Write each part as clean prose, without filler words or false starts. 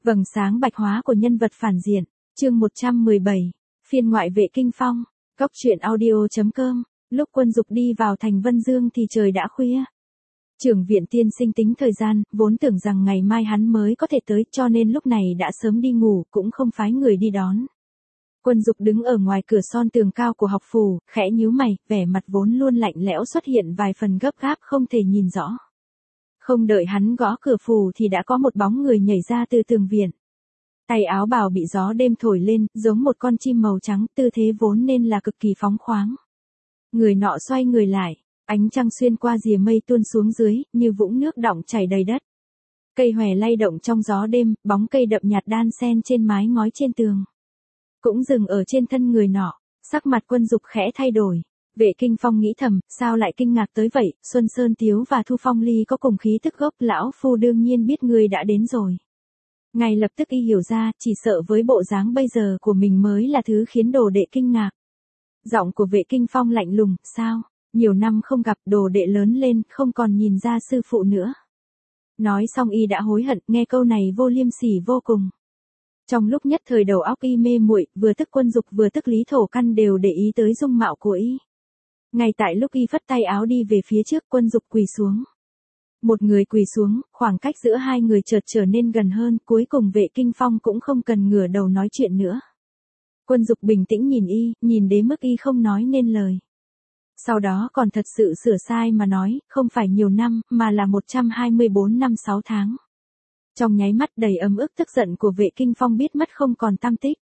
Vầng sáng bạch hóa của nhân vật phản diện, chương 117, phiên ngoại vệ kinh phong, góc truyện audio.com, lúc Quân Dục đi vào thành Vân Dương thì trời đã khuya. Trưởng viện tiên sinh tính thời gian, vốn tưởng rằng ngày mai hắn mới có thể tới cho nên lúc này đã sớm đi ngủ cũng không phái người đi đón. Quân Dục đứng ở ngoài cửa son tường cao của học phủ, khẽ nhíu mày, vẻ mặt vốn luôn lạnh lẽo xuất hiện vài phần gấp gáp không thể nhìn rõ. Không đợi hắn gõ cửa phủ thì đã có một bóng người nhảy ra từ tường viện. Tay áo bào bị gió đêm thổi lên, giống một con chim màu trắng, tư thế vốn nên là cực kỳ phóng khoáng. Người nọ xoay người lại, ánh trăng xuyên qua rìa mây tuôn xuống dưới, như vũng nước đọng chảy đầy đất. Cây hòe lay động trong gió đêm, bóng cây đậm nhạt đan xen trên mái ngói trên tường. Cũng dừng ở trên thân người nọ, sắc mặt Quân Dục khẽ thay đổi. Vệ Kinh Phong nghĩ thầm, sao lại kinh ngạc tới vậy, Xuân Sơn Tiếu và Thu Phong Ly có cùng khí tức gốc, lão phu đương nhiên biết ngươi đã đến rồi. Ngay lập tức y hiểu ra, chỉ sợ với bộ dáng bây giờ của mình mới là thứ khiến đồ đệ kinh ngạc. Giọng của Vệ Kinh Phong lạnh lùng, sao, nhiều năm không gặp, đồ đệ lớn lên, không còn nhìn ra sư phụ nữa. Nói xong y đã hối hận, nghe câu này vô liêm sỉ vô cùng. Trong lúc nhất thời đầu óc y mê muội, vừa tức Quân Dục vừa tức Lý Thổ Căn đều để ý tới dung mạo của y. Ngay tại lúc y phất tay áo đi về phía trước, Quân Dục quỳ xuống. Một người quỳ xuống, khoảng cách giữa hai người chợt trở nên gần hơn, cuối cùng Vệ Kinh Phong cũng không cần ngửa đầu nói chuyện nữa. Quân Dục bình tĩnh nhìn y, nhìn đến mức y không nói nên lời. Sau đó còn thật sự sửa sai mà nói, không phải nhiều năm, mà là 124 năm 6 tháng. Trong nháy mắt đầy ấm ức tức giận của Vệ Kinh Phong biết mất không còn tăm tích.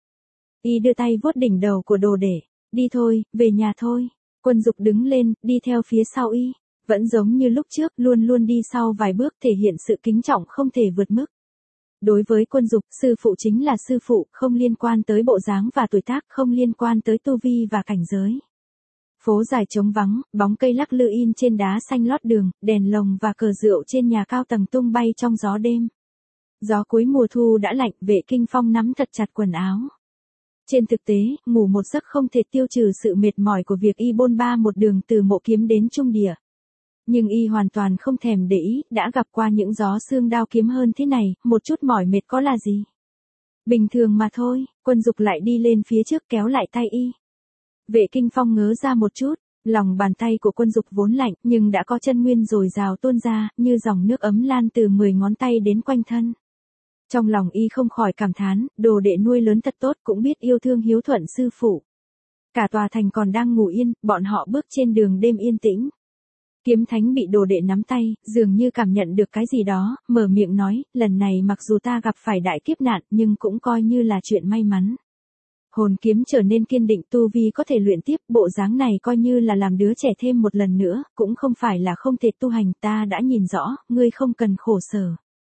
Y đưa tay vuốt đỉnh đầu của đồ đệ, đi thôi, về nhà thôi. Quân Dục đứng lên, đi theo phía sau y, vẫn giống như lúc trước, luôn luôn đi sau vài bước thể hiện sự kính trọng không thể vượt mức. Đối với Quân Dục, sư phụ chính là sư phụ, không liên quan tới bộ dáng và tuổi tác, không liên quan tới tu vi và cảnh giới. Phố dài trống vắng, bóng cây lắc lư in trên đá xanh lót đường, đèn lồng và cờ rượu trên nhà cao tầng tung bay trong gió đêm. Gió cuối mùa thu đã lạnh, Vệ Kinh Phong nắm thật chặt quần áo. Trên thực tế, ngủ một giấc không thể tiêu trừ sự mệt mỏi của việc y bôn ba một đường từ Mộ Kiếm đến Trung Địa. Nhưng y hoàn toàn không thèm để ý, đã gặp qua những gió xương đao kiếm hơn thế này, một chút mỏi mệt có là gì. Bình thường mà thôi. Quân Dục lại đi lên phía trước kéo lại tay y. Vệ Kinh Phong ngớ ra một chút, lòng bàn tay của Quân Dục vốn lạnh, nhưng đã có chân nguyên dồi dào tuôn ra, như dòng nước ấm lan từ 10 ngón tay đến quanh thân. Trong lòng y không khỏi cảm thán, đồ đệ nuôi lớn thật tốt, cũng biết yêu thương hiếu thuận sư phụ. Cả tòa thành còn đang ngủ yên, bọn họ bước trên đường đêm yên tĩnh. Kiếm Thánh bị đồ đệ nắm tay, dường như cảm nhận được cái gì đó, mở miệng nói, lần này mặc dù ta gặp phải đại kiếp nạn nhưng cũng coi như là chuyện may mắn. Hồn kiếm trở nên kiên định, tu vi có thể luyện tiếp, bộ dáng này coi như là làm đứa trẻ thêm một lần nữa, cũng không phải là không thể tu hành, ta đã nhìn rõ, ngươi không cần khổ sở.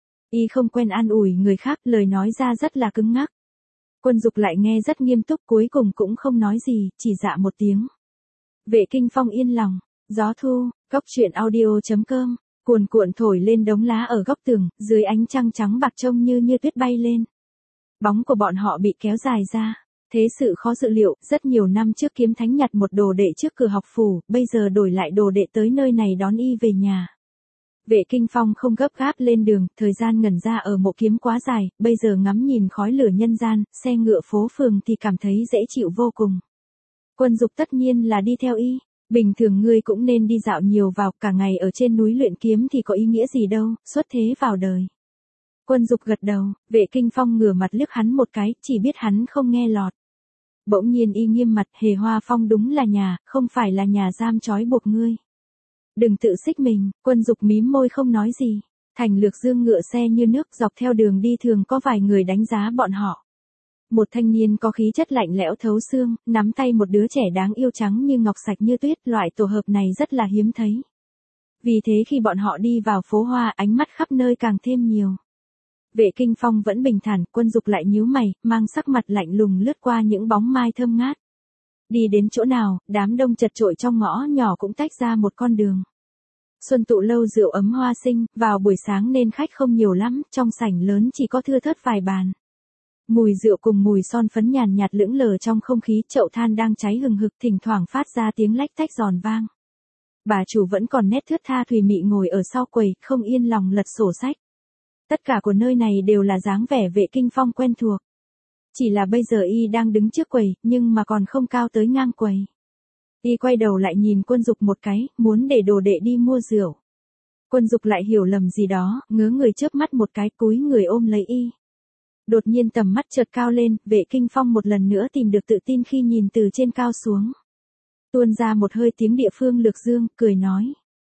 Y không quen an ủi người khác, lời nói ra rất là cứng ngắc. Quân Dục lại nghe rất nghiêm túc, cuối cùng cũng không nói gì, chỉ dạ một tiếng. Vệ Kinh Phong yên lòng. Gió thu, góc truyện audio.com, cuồn cuộn thổi lên đống lá ở góc tường, dưới ánh trăng trắng bạc trông như tuyết bay lên. Bóng của bọn họ bị kéo dài ra. Thế sự khó dự liệu, rất nhiều năm trước Kiếm Thánh nhặt một đồ đệ trước cửa học phủ, bây giờ đổi lại đồ đệ tới nơi này đón y về nhà. Vệ Kinh Phong không gấp gáp lên đường, thời gian ngẩn ra ở Mộ Kiếm quá dài, bây giờ ngắm nhìn khói lửa nhân gian, xe ngựa phố phường thì cảm thấy dễ chịu vô cùng. Quân Dục tất nhiên là đi theo y. Bình thường ngươi cũng nên đi dạo nhiều vào, cả ngày ở trên núi luyện kiếm thì có ý nghĩa gì đâu, xuất thế vào đời. Quân Dục gật đầu, Vệ Kinh Phong ngửa mặt liếc hắn một cái, chỉ biết hắn không nghe lọt. Bỗng nhiên y nghiêm mặt, Hề Hoa Phong đúng là nhà, không phải là nhà giam trói buộc ngươi. Đừng tự xích mình. Quân Dục mím môi không nói gì. Thành Lược Dương ngựa xe như nước dọc theo đường đi, thường có vài người đánh giá bọn họ. Một thanh niên có khí chất lạnh lẽo thấu xương, nắm tay một đứa trẻ đáng yêu trắng như ngọc sạch như tuyết, loại tổ hợp này rất là hiếm thấy. Vì thế khi bọn họ đi vào phố hoa, ánh mắt khắp nơi càng thêm nhiều. Vệ Kinh Phong vẫn bình thản, Quân Dục lại nhíu mày, mang sắc mặt lạnh lùng lướt qua những bóng mai thơm ngát. Đi đến chỗ nào, đám đông chật chội trong ngõ nhỏ cũng tách ra một con đường. Xuân tụ lâu rượu ấm hoa sinh, vào buổi sáng nên khách không nhiều lắm, trong sảnh lớn chỉ có thưa thớt vài bàn. Mùi rượu cùng mùi son phấn nhàn nhạt lững lờ trong không khí, chậu than đang cháy hừng hực thỉnh thoảng phát ra tiếng lách tách giòn vang. Bà chủ vẫn còn nét thướt tha thùy mị ngồi ở sau quầy, không yên lòng lật sổ sách. Tất cả của nơi này đều là dáng vẻ Vệ Kinh Phong quen thuộc. Chỉ là bây giờ y đang đứng trước quầy, nhưng mà còn không cao tới ngang quầy. Y quay đầu lại nhìn Quân Dục một cái, muốn để đồ đệ đi mua rượu. Quân Dục lại hiểu lầm gì đó, ngớ người chớp mắt một cái, cúi người ôm lấy y. Đột nhiên tầm mắt chợt cao lên, Vệ Kinh Phong một lần nữa tìm được tự tin khi nhìn từ trên cao xuống. Tuôn ra một hơi tiếng địa phương lược dương, cười nói.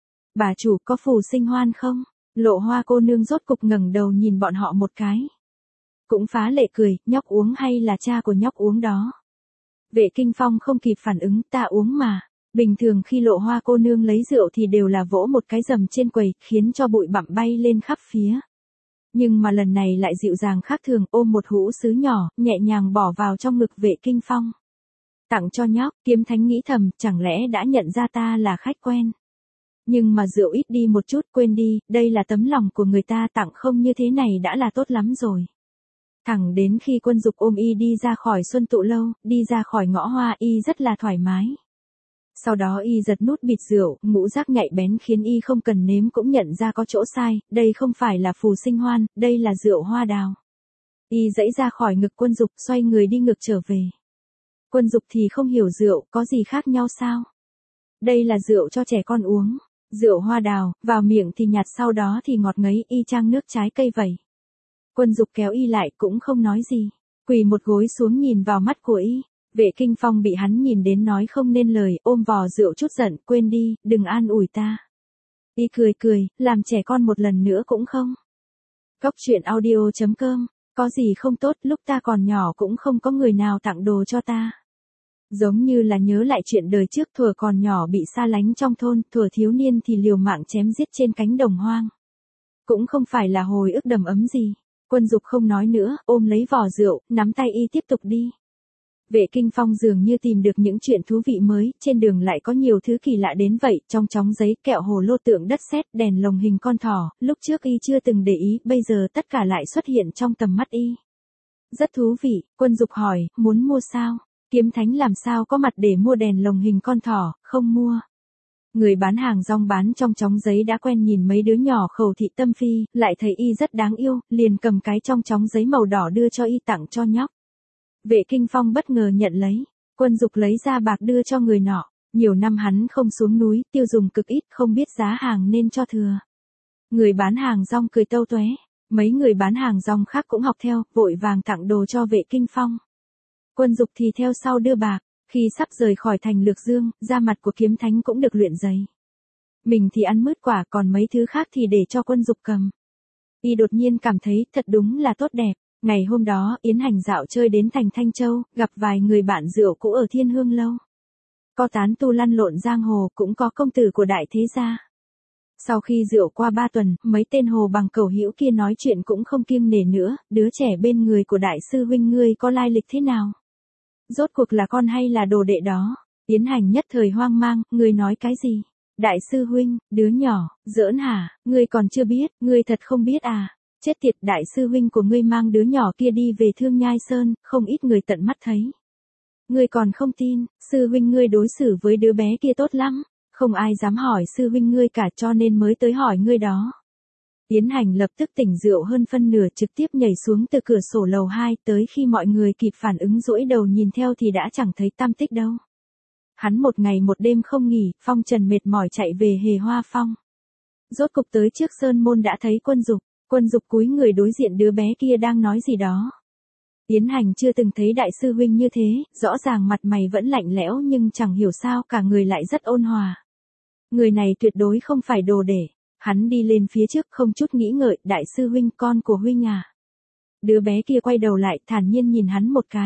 Bà chủ có phù sinh hoan không? Lộ Hoa cô nương rốt cục ngẩng đầu nhìn bọn họ một cái. Cũng phá lệ cười, nhóc uống hay là cha của nhóc uống đó? Vệ Kinh Phong không kịp phản ứng, ta uống mà. Bình thường khi Lộ Hoa cô nương lấy rượu thì đều là vỗ một cái rầm trên quầy, khiến cho bụi bặm bay lên khắp phía. Nhưng mà lần này lại dịu dàng khác thường, ôm một hũ sứ nhỏ, nhẹ nhàng bỏ vào trong ngực Vệ Kinh Phong. Tặng cho nhóc, Kiếm Thánh nghĩ thầm, chẳng lẽ đã nhận ra ta là khách quen. Nhưng mà rượu ít đi một chút, quên đi, đây là tấm lòng của người ta, tặng không như thế này đã là tốt lắm rồi. Thẳng đến khi Quân Dục ôm y đi ra khỏi Xuân Tụ Lâu, đi ra khỏi ngõ hoa, y rất là thoải mái. Sau đó y giật nút bịt rượu, ngũ giác nhạy bén khiến y không cần nếm cũng nhận ra có chỗ sai, đây không phải là phù sinh hoan, đây là rượu hoa đào. Y giãy ra khỏi ngực Quân Dục, xoay người đi ngược trở về. Quân Dục thì không hiểu rượu, có gì khác nhau sao? Đây là rượu cho trẻ con uống. Rượu hoa đào, vào miệng thì nhạt sau đó thì ngọt ngấy, y chang nước trái cây vậy. Quân Dục kéo y lại cũng không nói gì. Quỳ một gối xuống nhìn vào mắt của y. Vệ Kinh Phong bị hắn nhìn đến nói không nên lời, ôm vò rượu chút giận, quên đi, đừng an ủi ta. Y cười cười, làm trẻ con một lần nữa cũng không. Cốc truyện audio.com, có gì không tốt, lúc ta còn nhỏ cũng không có người nào tặng đồ cho ta. Giống như là nhớ lại chuyện đời trước thuở còn nhỏ bị xa lánh trong thôn, thuở thiếu niên thì liều mạng chém giết trên cánh đồng hoang. Cũng không phải là hồi ức đầm ấm gì. Quân Dục không nói nữa, ôm lấy vò rượu, nắm tay y tiếp tục đi. Vệ Kinh Phong dường như tìm được những chuyện thú vị mới, trên đường lại có nhiều thứ kỳ lạ đến vậy, trong chóng giấy, kẹo hồ lô tượng đất sét, đèn lồng hình con thỏ, lúc trước y chưa từng để ý, bây giờ tất cả lại xuất hiện trong tầm mắt y. Rất thú vị, Quân Dục hỏi, muốn mua sao? Kiếm Thánh làm sao có mặt để mua đèn lồng hình con thỏ, không mua. Người bán hàng rong bán trong chóng giấy đã quen nhìn mấy đứa nhỏ khẩu thị tâm phi, lại thấy y rất đáng yêu, liền cầm cái trong chóng giấy màu đỏ đưa cho y tặng cho nhóc. Vệ Kinh Phong bất ngờ nhận lấy, Quân Dục lấy ra bạc đưa cho người nọ, nhiều năm hắn không xuống núi, tiêu dùng cực ít, không biết giá hàng nên cho thừa. Người bán hàng rong cười tâu tué, mấy người bán hàng rong khác cũng học theo, vội vàng tặng đồ cho Vệ Kinh Phong. Quân Dục thì theo sau đưa bạc, khi sắp rời khỏi thành Lược Dương, da mặt của Kiếm Thánh cũng được luyện dày. Mình thì ăn mứt quả, còn mấy thứ khác thì để cho Quân Dục cầm. Y đột nhiên cảm thấy thật đúng là tốt đẹp. Ngày hôm đó, Yến Hành dạo chơi đến thành Thanh Châu, gặp vài người bạn rượu cũ ở Thiên Hương Lâu. Có tán tu lăn lộn giang hồ, cũng có công tử của đại thế gia. Sau khi rượu qua 3 tuần, mấy tên hồ bằng cẩu hữu kia nói chuyện cũng không kiêng nể nữa, đứa trẻ bên người của đại sư huynh ngươi có lai lịch thế nào? Rốt cuộc là con hay là đồ đệ đó? Yến Hành nhất thời hoang mang, ngươi nói cái gì? Đại sư huynh, đứa nhỏ, giỡn hả, ngươi còn chưa biết, ngươi thật không biết à? Chết tiệt, đại sư huynh của ngươi mang đứa nhỏ kia đi về Thương Nhai Sơn, không ít người tận mắt thấy. Ngươi còn không tin, sư huynh ngươi đối xử với đứa bé kia tốt lắm, không ai dám hỏi sư huynh ngươi cả cho nên mới tới hỏi ngươi đó. Yến Hành lập tức tỉnh rượu hơn phân nửa trực tiếp nhảy xuống từ cửa sổ lầu 2 tới khi mọi người kịp phản ứng duỗi đầu nhìn theo thì đã chẳng thấy tăm tích đâu. Hắn một ngày một đêm không nghỉ, phong trần mệt mỏi chạy về Hề Hoa Phong. Rốt cục tới trước sơn môn đã thấy Quân Dục cúi người đối diện đứa bé kia đang nói gì đó. Yến Hành chưa từng thấy đại sư huynh như thế, rõ ràng mặt mày vẫn lạnh lẽo nhưng chẳng hiểu sao cả người lại rất ôn hòa. Người này tuyệt đối không phải đồ để. Hắn đi lên phía trước không chút nghĩ ngợi, đại sư huynh, con của huynh à. Đứa bé kia quay đầu lại thản nhiên nhìn hắn một cái.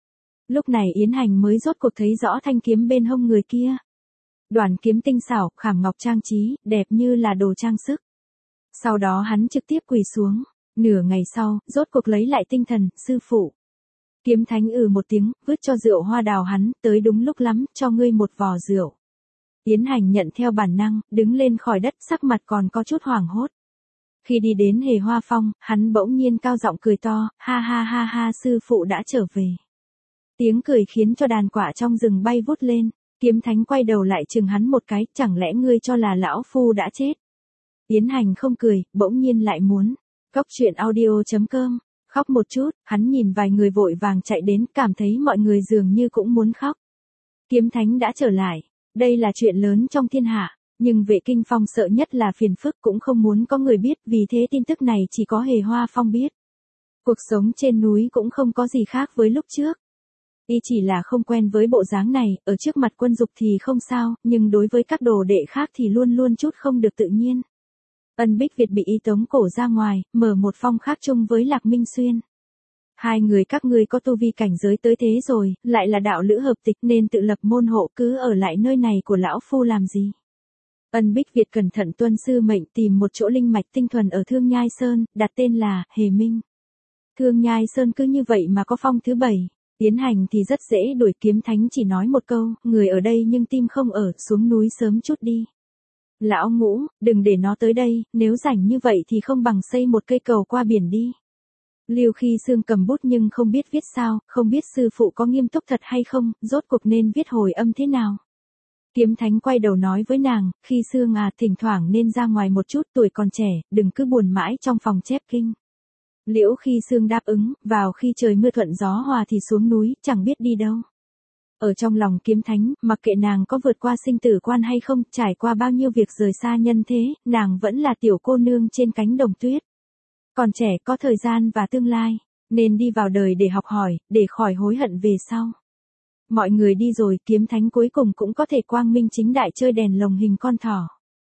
Lúc này Yến Hành mới rốt cuộc thấy rõ thanh kiếm bên hông người kia. Đoàn kiếm tinh xảo, khảm ngọc trang trí, đẹp như là đồ trang sức. Sau đó hắn trực tiếp quỳ xuống. Nửa ngày sau, rốt cuộc lấy lại tinh thần, sư phụ. Kiếm Thánh một tiếng, vứt cho rượu hoa đào hắn, tới đúng lúc lắm, cho ngươi một vò rượu. Yến Hành nhận theo bản năng, đứng lên khỏi đất, sắc mặt còn có chút hoảng hốt. Khi đi đến Hề Hoa Phong, hắn bỗng nhiên cao giọng cười to, ha ha ha ha, sư phụ đã trở về. Tiếng cười khiến cho đàn quạ trong rừng bay vút lên, Kiếm Thánh quay đầu lại chừng hắn một cái, chẳng lẽ ngươi cho là lão phu đã chết? Yến Hành không cười, bỗng nhiên lại muốn. Cốc truyện audio.com. Khóc một chút, hắn nhìn vài người vội vàng chạy đến, cảm thấy mọi người dường như cũng muốn khóc. Kiếm thánh đã trở lại. Đây là chuyện lớn trong thiên hạ. Nhưng Vệ Kinh Phong sợ nhất là phiền phức, cũng không muốn có người biết, vì thế tin tức này chỉ có Hề Hoa Phong biết. Cuộc sống trên núi cũng không có gì khác với lúc trước. Y chỉ là không quen với bộ dáng này, ở trước mặt Quân Dục thì không sao, nhưng đối với các đồ đệ khác thì luôn luôn chút không được tự nhiên. Ân Bích Việt bị y tống cổ ra ngoài, mở một phong khác chung với Lạc Minh Xuyên. Hai người các ngươi có tu vi cảnh giới tới thế rồi, lại là đạo lữ hợp tịch nên tự lập môn hộ, cứ ở lại nơi này của lão phu làm gì. Ân Bích Việt cẩn thận tuân sư mệnh tìm một chỗ linh mạch tinh thuần ở Thương Nhai Sơn, đặt tên là Hề Minh. Thương Nhai Sơn cứ như vậy mà có phong thứ 7. Tiến hành thì rất dễ đuổi. Kiếm thánh chỉ nói một câu, người ở đây nhưng tim không ở, xuống núi sớm chút đi. Lão Ngũ, đừng để nó tới đây, nếu rảnh như vậy thì không bằng xây một cây cầu qua biển đi. Lưu Khi Sương cầm bút nhưng không biết viết sao, không biết sư phụ có nghiêm túc thật hay không, rốt cuộc nên viết hồi âm thế nào. Kiếm thánh quay đầu nói với nàng, Khi Sương à, thỉnh thoảng nên ra ngoài một chút, tuổi còn trẻ, đừng cứ buồn mãi trong phòng chép kinh. Liễu Khi Sương đáp ứng, vào khi trời mưa thuận gió hòa thì xuống núi, chẳng biết đi đâu. Ở trong lòng kiếm thánh, mặc kệ nàng có vượt qua sinh tử quan hay không, trải qua bao nhiêu việc rời xa nhân thế, nàng vẫn là tiểu cô nương trên cánh đồng tuyết. Còn trẻ có thời gian và tương lai, nên đi vào đời để học hỏi, để khỏi hối hận về sau. Mọi người đi rồi, kiếm thánh cuối cùng cũng có thể quang minh chính đại chơi đèn lồng hình con thỏ.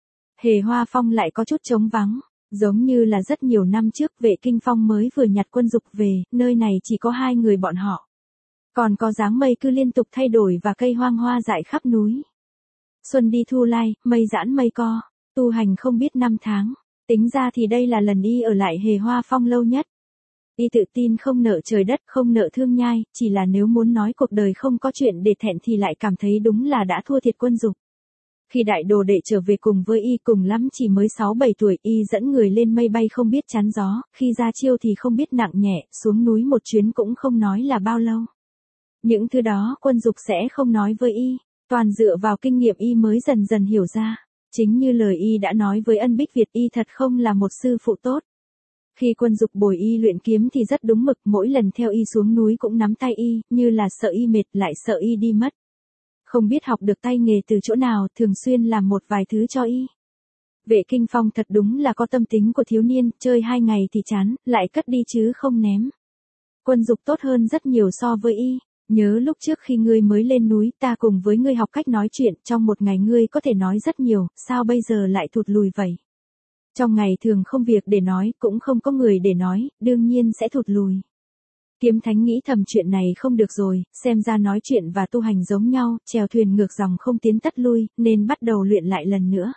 Hề Hoa Phong lại có chút trống vắng, giống như là rất nhiều năm trước Vệ Kinh Phong mới vừa nhặt Quân Dục về, nơi này chỉ có hai người bọn họ. Còn có dáng mây cứ liên tục thay đổi và cây hoang hoa dại khắp núi. Xuân đi thu lai, mây giãn mây co, tu hành không biết năm tháng, tính ra thì đây là lần y ở lại Hề Hoa Phong lâu nhất. Y tự tin không nợ trời đất, không nợ Thương Nhai, chỉ là nếu muốn nói cuộc đời không có chuyện để thẹn thì lại cảm thấy đúng là đã thua thiệt Quân Dục. Khi đại đồ đệ trở về cùng với y, cùng lắm chỉ mới 6-7 tuổi, y dẫn người lên mây bay không biết chắn gió, khi ra chiêu thì không biết nặng nhẹ, xuống núi một chuyến cũng không nói là bao lâu. Những thứ đó Quân Dục sẽ không nói với y, toàn dựa vào kinh nghiệm y mới dần dần hiểu ra. Chính như lời y đã nói với Ân Bích Việt, y thật không là một sư phụ tốt. Khi Quân Dục bồi y luyện kiếm thì rất đúng mực, mỗi lần theo y xuống núi cũng nắm tay y, như là sợ y mệt lại sợ y đi mất. Không biết học được tay nghề từ chỗ nào, thường xuyên làm một vài thứ cho y. Vệ Kinh Phong thật đúng là có tâm tính của thiếu niên, chơi 2 ngày thì chán, lại cất đi chứ không ném. Quân Dục tốt hơn rất nhiều so với y. Nhớ lúc trước khi ngươi mới lên núi, ta cùng với ngươi học cách nói chuyện, trong một ngày ngươi có thể nói rất nhiều, sao bây giờ lại thụt lùi vậy? Trong ngày thường không việc để nói, cũng không có người để nói, đương nhiên sẽ thụt lùi. Kiếm thánh nghĩ thầm chuyện này không được rồi, xem ra nói chuyện và tu hành giống nhau, chèo thuyền ngược dòng không tiến tất lui, nên bắt đầu luyện lại lần nữa.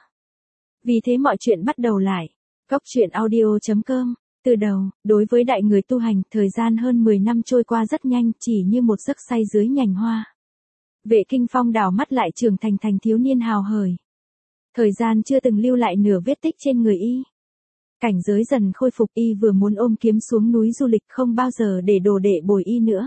Vì thế mọi chuyện bắt đầu lại. Cốc truyện audio.com. Từ đầu, đối với đại người tu hành, thời gian hơn 10 năm trôi qua rất nhanh, chỉ như một giấc say dưới nhành hoa. Vệ Kinh Phong đảo mắt lại trưởng thành thành thiếu niên hào hời. Thời gian chưa từng lưu lại nửa vết tích trên người y. Cảnh giới dần khôi phục, y vừa muốn ôm kiếm xuống núi du lịch, không bao giờ để đồ đệ bồi y nữa.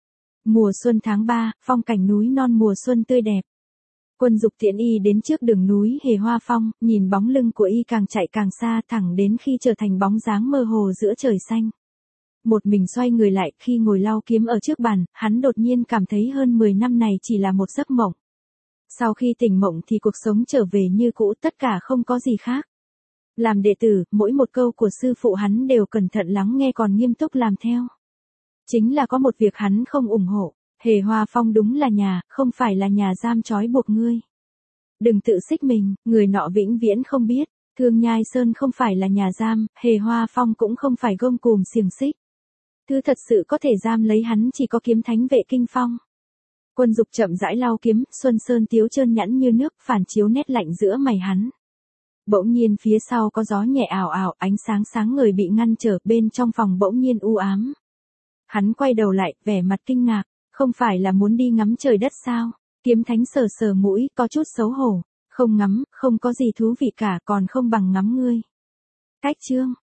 Mùa xuân tháng 3, phong cảnh núi non mùa xuân tươi đẹp. Quân Dục tiễn y đến trước đường núi Hề Hoa Phong, nhìn bóng lưng của y càng chạy càng xa, thẳng đến khi trở thành bóng dáng mơ hồ giữa trời xanh. Một mình xoay người lại, khi ngồi lau kiếm ở trước bàn, hắn đột nhiên cảm thấy hơn 10 năm này chỉ là một giấc mộng. Sau khi tỉnh mộng thì cuộc sống trở về như cũ, tất cả không có gì khác. Làm đệ tử, mỗi một câu của sư phụ hắn đều cẩn thận lắng nghe còn nghiêm túc làm theo. Chính là có một việc hắn không ủng hộ. Hề Hoa Phong đúng là nhà, không phải là nhà giam trói buộc ngươi. Đừng tự xích mình, người nọ vĩnh viễn không biết. Thương Nhai Sơn không phải là nhà giam, Hề Hoa Phong cũng không phải gông cùm xiềng xích. Thứ thật sự có thể giam lấy hắn chỉ có kiếm thánh Vệ Kinh Phong. Quân Dục chậm rãi lau kiếm, xuân sơn tiếu trơn nhẵn như nước, phản chiếu nét lạnh giữa mày hắn. Bỗng nhiên phía sau có gió nhẹ ảo ảo, ánh sáng sáng ngời bị ngăn trở, bên trong phòng bỗng nhiên u ám. Hắn quay đầu lại, vẻ mặt kinh ngạc. Không phải là muốn đi ngắm trời đất sao? Kiếm thánh sờ sờ mũi, có chút xấu hổ. Không ngắm, không có gì thú vị cả, còn không bằng ngắm ngươi. Cách chương.